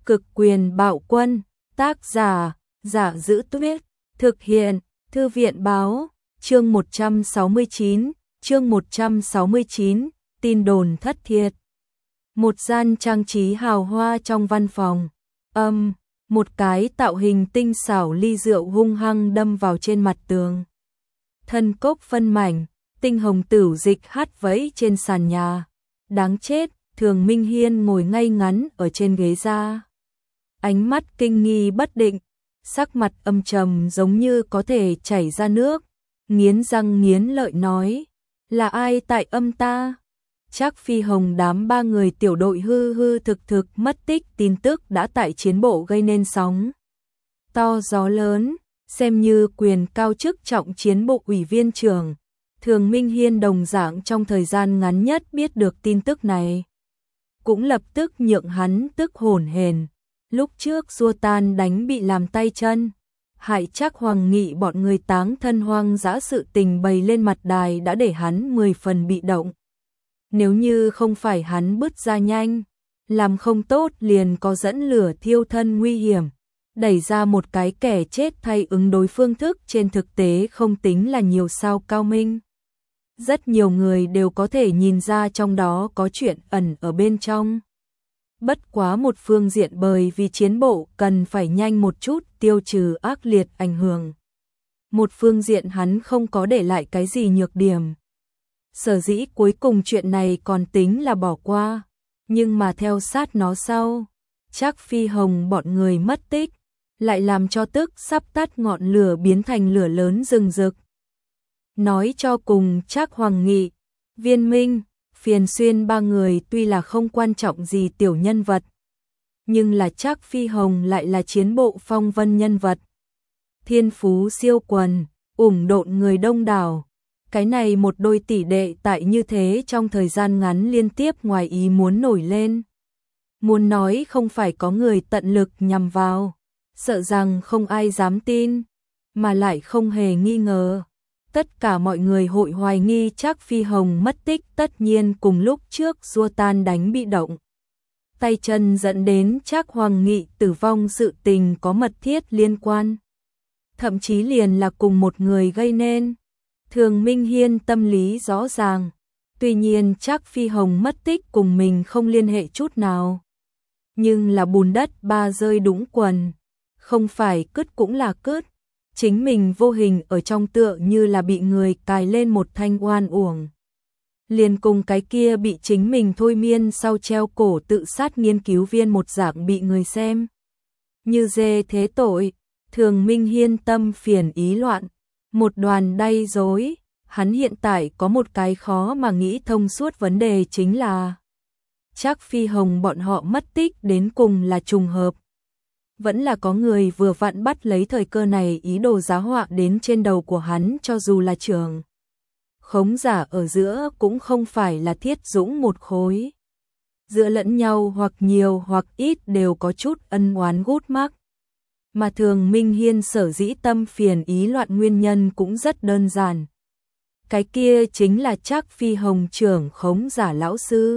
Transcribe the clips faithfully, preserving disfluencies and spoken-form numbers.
Cực quyền bạo quân, tác giả, Giả Giữ Tuyết, thực hiện, Thư viện báo, chương một trăm sáu mươi chín, chương một trăm sáu mươi chín, tin đồn thất thiệt. Một gian trang trí hào hoa trong văn phòng, âm, một cái tạo hình tinh xảo ly rượu hung hăng đâm vào trên mặt tường. Thân cốc phân mảnh, tinh hồng tửu dịch hắt vẫy trên sàn nhà. Đáng chết, Thường Minh Hiên ngồi ngay ngắn ở trên ghế da. Ánh mắt kinh nghi bất định, sắc mặt âm trầm giống như có thể chảy ra nước, nghiến răng nghiến lợi nói, là ai tại âm ta? Trác Phi Hồng đám ba người tiểu đội hư hư thực thực mất tích tin tức đã tại chiến bộ gây nên sóng to gió lớn, xem như quyền cao chức trọng chiến bộ ủy viên trưởng. Thường Minh Hiên đồng dạng trong thời gian ngắn nhất biết được tin tức này, cũng lập tức nhượng hắn tức hổn hển. Lúc trước Xua Tan đánh bị làm tay chân, hại Trác Hoàng Nghị bọn người táng thân hoang dã sự tình bày lên mặt đài đã để hắn mười phần bị động. Nếu như không phải hắn bứt ra nhanh, làm không tốt liền có dẫn lửa thiêu thân nguy hiểm, đẩy ra một cái kẻ chết thay ứng đối phương thức trên thực tế không tính là nhiều sao cao minh. Rất nhiều người đều có thể nhìn ra trong đó có chuyện ẩn ở bên trong. Bất quá một phương diện bởi vì chiến bộ cần phải nhanh một chút tiêu trừ ác liệt ảnh hưởng. Một phương diện hắn không có để lại cái gì nhược điểm. Sở dĩ cuối cùng chuyện này còn tính là bỏ qua, nhưng mà theo sát nó sau, Trác Phi Hồng bọn người mất tích, lại làm cho tức sắp tắt ngọn lửa biến thành lửa lớn rừng rực. Nói cho cùng Trác Hoàng Nghị, Viên Minh, Phiền Xuyên ba người tuy là không quan trọng gì tiểu nhân vật, nhưng là Trác Phi Hồng lại là chiến bộ phong vân nhân vật. Thiên phú siêu quần, ủng độn người đông đảo. Cái này một đôi tỷ đệ tại như thế trong thời gian ngắn liên tiếp ngoài ý muốn nổi lên. Muốn nói không phải có người tận lực nhằm vào, sợ rằng không ai dám tin, mà lại không hề nghi ngờ. Tất cả mọi người hội hoài nghi Trác Phi Hồng mất tích tất nhiên cùng lúc trước Xua Tan đánh bị động. Tay chân dẫn đến Trác Hoàng Nghị tử vong sự tình có mật thiết liên quan. Thậm chí liền là cùng một người gây nên. Thường Minh Hiên tâm lý rõ ràng. Tuy nhiên Trác Phi Hồng mất tích cùng mình không liên hệ chút nào. Nhưng là bùn đất ba rơi đúng quần. Không phải cứt cũng là cứt. Chính mình vô hình ở trong tựa như là bị người cài lên một thanh oan uổng. Liền cùng cái kia bị chính mình thôi miên sau treo cổ tự sát nghiên cứu viên một dạng bị người xem như dê thế tội. Thường Minh Hiên tâm phiền ý loạn, một đoàn đay rối. Hắn hiện tại có một cái khó mà nghĩ thông suốt vấn đề chính là Trác Phi Hồng bọn họ mất tích đến cùng là trùng hợp, vẫn là có người vừa vặn bắt lấy thời cơ này ý đồ giá họa đến trên đầu của hắn. Cho dù là trưởng khống giả ở giữa cũng không phải là thiết dũng một khối, giữa lẫn nhau hoặc nhiều hoặc ít đều có chút ân oán gút mắc. Mà Thường Minh Hiên sở dĩ tâm phiền ý loạn nguyên nhân cũng rất đơn giản. Cái kia chính là Trác Phi Hồng trưởng khống giả lão sư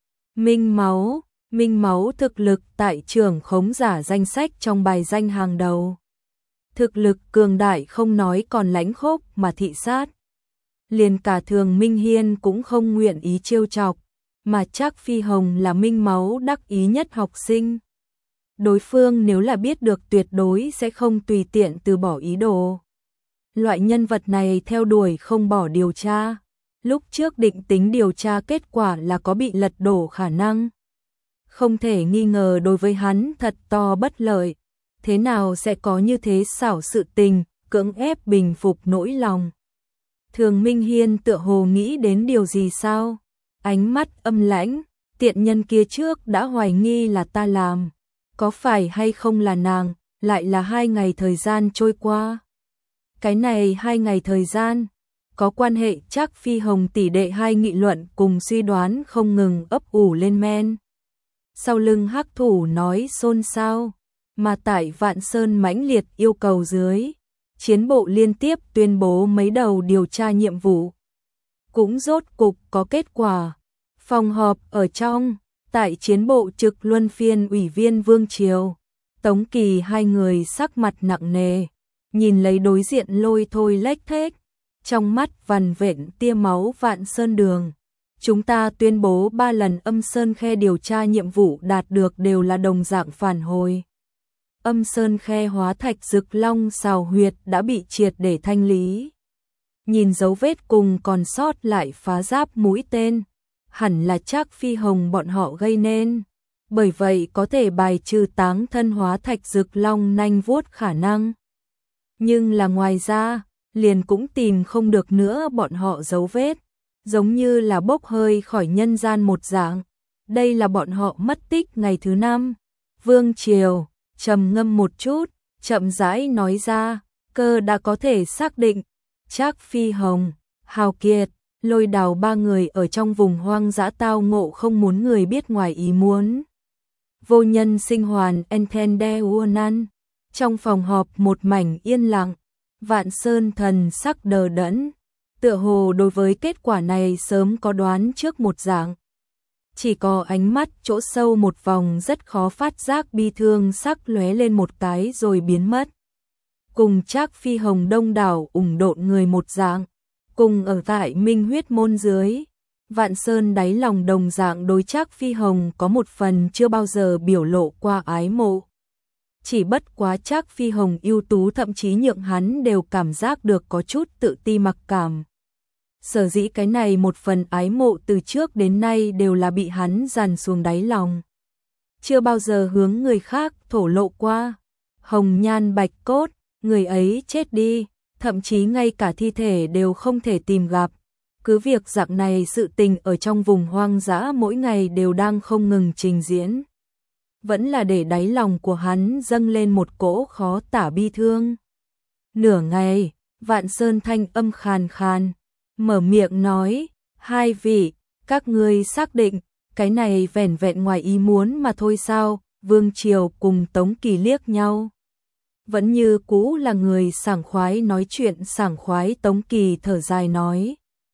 Minh Máu. Minh Máu thực lực tại trưởng khống giả danh sách trong bài danh hàng đầu. Thực lực cường đại không nói còn lãnh khốc mà thị sát. Liền cả Thường Minh Hiên cũng không nguyện ý trêu chọc, mà Trác Phi Hồng là Minh Máu đắc ý nhất học sinh. Đối phương nếu là biết được tuyệt đối sẽ không tùy tiện từ bỏ ý đồ. Loại nhân vật này theo đuổi không bỏ điều tra. Lúc trước định tính điều tra kết quả là có bị lật đổ khả năng. Không thể nghi ngờ đối với hắn thật to bất lợi. Thế nào sẽ có như thế xảo sự tình, cưỡng ép bình phục nỗi lòng. Thường Minh Hiên tựa hồ nghĩ đến điều gì sao? Ánh mắt âm lãnh, tiện nhân kia trước đã hoài nghi là ta làm. Có phải hay không là nàng, lại là hai ngày thời gian trôi qua. Cái này hai ngày thời gian, có quan hệ Trác Phi Hồng tỷ đệ hai nghị luận cùng suy đoán không ngừng ấp ủ lên men. Sau lưng hắc thủ nói xôn xao, mà tại Vạn Sơn mãnh liệt yêu cầu dưới, chiến bộ liên tiếp tuyên bố mấy đầu điều tra nhiệm vụ. Cũng rốt cục có kết quả. Phòng họp ở trong, Tại chiến bộ trực luân phiên ủy viên Vương Triều, Tống Kỳ hai người sắc mặt nặng nề, nhìn lấy đối diện lôi thôi lếch thếch, trong mắt vằn vện tia máu Vạn Sơn Đường. Chúng ta tuyên bố ba lần Âm Sơn Khe điều tra nhiệm vụ đạt được đều là đồng dạng phản hồi. Âm Sơn Khe hóa thạch Dực Long xào huyệt đã bị triệt để thanh lý. Nhìn dấu vết cùng còn sót lại phá giáp mũi tên, hẳn là Trác Phi Hồng bọn họ gây nên. Bởi vậy có thể bài trừ táng thân hóa thạch Dực Long nanh vuốt khả năng. Nhưng là ngoài ra, liền cũng tìm không được nữa bọn họ dấu vết, giống như là bốc hơi khỏi nhân gian một dạng. Đây là bọn họ mất tích ngày thứ năm. Vương Triều trầm ngâm một chút, chậm rãi nói ra, cơ đã có thể xác định, Trác Phi Hồng, Hào Kiệt, Lôi Đào ba người ở trong vùng hoang dã tao ngộ không muốn người biết ngoài ý muốn. Vô nhân sinh hoàn Entende Uonan. Trong phòng họp một mảnh yên lặng, Vạn Sơn thần sắc đờ đẫn, tựa hồ đối với kết quả này sớm có đoán trước một dạng. Chỉ có ánh mắt chỗ sâu một vòng rất khó phát giác bi thương sắc lóe lên một cái rồi biến mất. Cùng Trác Phi Hồng đông đảo ủng độn người một dạng, cùng ở tại Minh Huyết môn dưới, Vạn Sơn đáy lòng đồng dạng đối Trác Phi Hồng có một phần chưa bao giờ biểu lộ qua ái mộ. Chỉ bất quá Trác Phi Hồng ưu tú thậm chí nhượng hắn đều cảm giác được có chút tự ti mặc cảm. Sở dĩ cái này một phần ái mộ từ trước đến nay đều là bị hắn dằn xuống đáy lòng. Chưa bao giờ hướng người khác thổ lộ qua. Hồng nhan bạch cốt, người ấy chết đi, thậm chí ngay cả thi thể đều không thể tìm gặp. Cứ việc dạng này sự tình ở trong vùng hoang dã mỗi ngày đều đang không ngừng trình diễn. Vẫn là để đáy lòng của hắn dâng lên một cỗ khó tả bi thương. Nửa ngày, Vạn Sơn thanh âm khàn khàn, mở miệng nói, hai vị, các ngươi xác định, cái này vẻn vẹn ngoài ý muốn mà thôi sao? Vương Triều cùng Tống Kỳ liếc nhau. Vẫn như cũ là người sảng khoái nói chuyện sảng khoái. Tống Kỳ thở dài nói,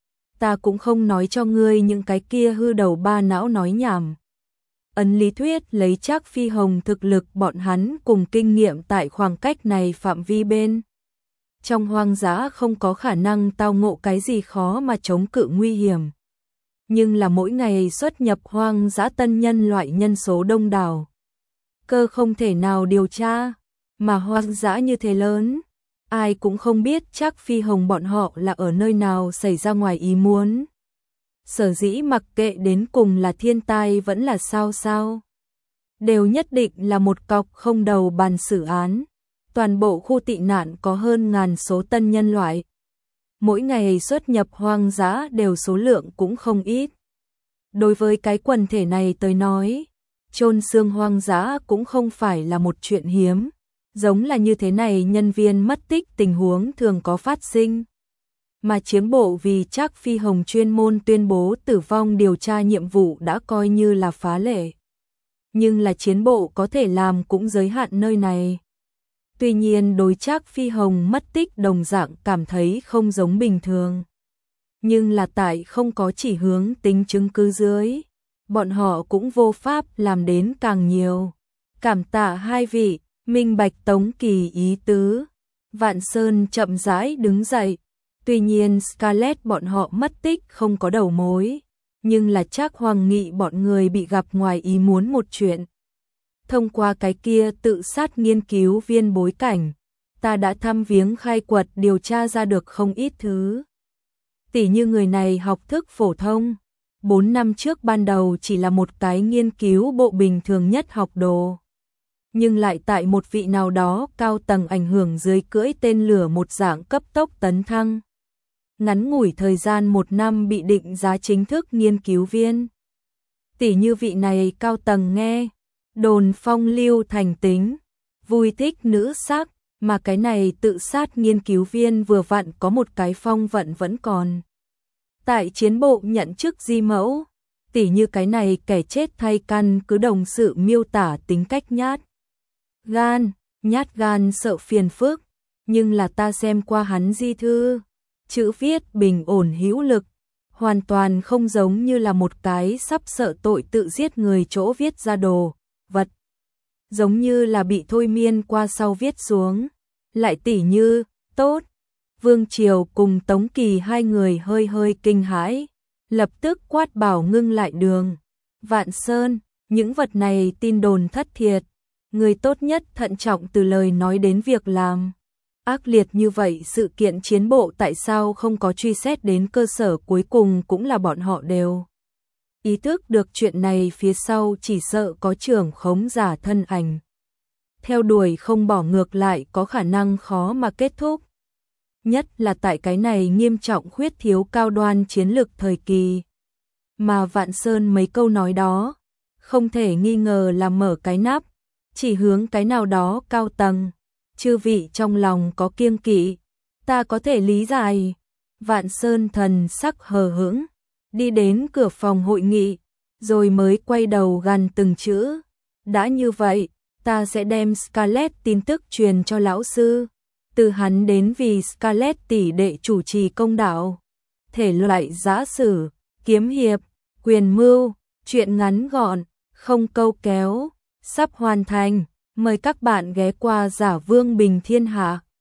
ta cũng không nói cho ngươi những cái kia hư đầu ba não nói nhảm. Ấn lý thuyết lấy Trác Phi Hồng thực lực bọn hắn cùng kinh nghiệm tại khoảng cách này phạm vi bên. Trong hoang dã không có khả năng tao ngộ cái gì khó mà chống cự nguy hiểm. Nhưng là mỗi ngày xuất nhập hoang dã tân nhân loại nhân số đông đảo. Cơ không thể nào điều tra, mà hoang dã như thế lớn. Ai cũng không biết Trác Phi Hồng bọn họ là ở nơi nào xảy ra ngoài ý muốn. Sở dĩ mặc kệ đến cùng là thiên tai vẫn là sao sao. Đều nhất định là một cọc không đầu bàn xử án. Toàn bộ khu tị nạn có hơn ngàn số tân nhân loại. Mỗi ngày xuất nhập hoang dã đều số lượng cũng không ít. Đối với cái quần thể này tới nói, chôn xương hoang dã cũng không phải là một chuyện hiếm. Giống là như thế này nhân viên mất tích tình huống thường có phát sinh. Mà chiếm bộ vì Trác Phi Hồng chuyên môn tuyên bố tử vong điều tra nhiệm vụ đã coi như là phá lệ. Nhưng là chiến bộ có thể làm cũng giới hạn nơi này. Tuy nhiên đối Trác Phi Hồng mất tích đồng dạng cảm thấy không giống bình thường. Nhưng là tại không có chỉ hướng tính chứng cứ dưới, bọn họ cũng vô pháp làm đến càng nhiều. Cảm tạ hai vị, minh bạch Tống Kỳ ý tứ. Vạn Sơn chậm rãi đứng dậy. Tuy nhiên Scarlett bọn họ mất tích không có đầu mối, nhưng là Trác Hoàng Nghị bọn người bị gặp ngoài ý muốn một chuyện. Thông qua cái kia tự sát nghiên cứu viên bối cảnh, ta đã thăm viếng khai quật điều tra ra được không ít thứ. Tỉ như người này học thức phổ thông, bốn năm trước ban đầu chỉ là một cái nghiên cứu bộ bình thường nhất học đồ. Nhưng lại tại một vị nào đó cao tầng ảnh hưởng dưới cưỡi tên lửa một dạng cấp tốc tấn thăng. Ngắn ngủi thời gian một năm bị định giá chính thức nghiên cứu viên. Tỉ như vị này cao tầng nghe, đồn phong lưu thành tính, vui thích nữ sắc, mà cái này tự sát nghiên cứu viên vừa vặn có một cái phong vận vẫn còn. Tại chiến bộ nhận chức di mẫu, tỉ như cái này kẻ chết thay căn cứ đồng sự miêu tả tính cách nhát gan, nhát gan sợ phiền phức, nhưng là ta xem qua hắn di thư, chữ viết bình ổn hữu lực, hoàn toàn không giống như là một cái sắp sợ tội tự giết người chỗ viết ra đồ vật, giống như là bị thôi miên qua sau viết xuống. Lại tỉ như, tốt. Vương Triều cùng Tống Kỳ hai người hơi hơi kinh hãi, lập tức quát bảo ngưng lại đường. Vạn Sơn, những vật này tin đồn thất thiệt, người tốt nhất thận trọng từ lời nói đến việc làm. Ác liệt như vậy sự kiện chiến bộ tại sao không có truy xét đến cơ sở, cuối cùng cũng là bọn họ đều ý thức được chuyện này, phía sau chỉ sợ có trưởng khống giả thân ảnh. Theo đuổi không bỏ, ngược lại có khả năng khó mà kết thúc. Nhất là tại cái này nghiêm trọng khuyết thiếu cao đoan chiến lược thời kỳ. Mà Vạn Sơn mấy câu nói đó, không thể nghi ngờ là mở cái nắp, chỉ hướng cái nào đó cao tầng. Chư vị trong lòng có kiêng kỵ, ta có thể lý giải. Vạn Sơn thần sắc hờ hững, đi đến cửa phòng hội nghị, rồi mới quay đầu gằn từng chữ. Đã như vậy, ta sẽ đem Scarlett tin tức truyền cho lão sư. Từ hắn đến vì Scarlett tỷ đệ chủ trì công đạo. Thể loại giã sử, kiếm hiệp, quyền mưu, truyện ngắn gọn, không câu kéo, sắp hoàn thành. Mời các bạn ghé qua Giả Vương Bình Thiên Hạ.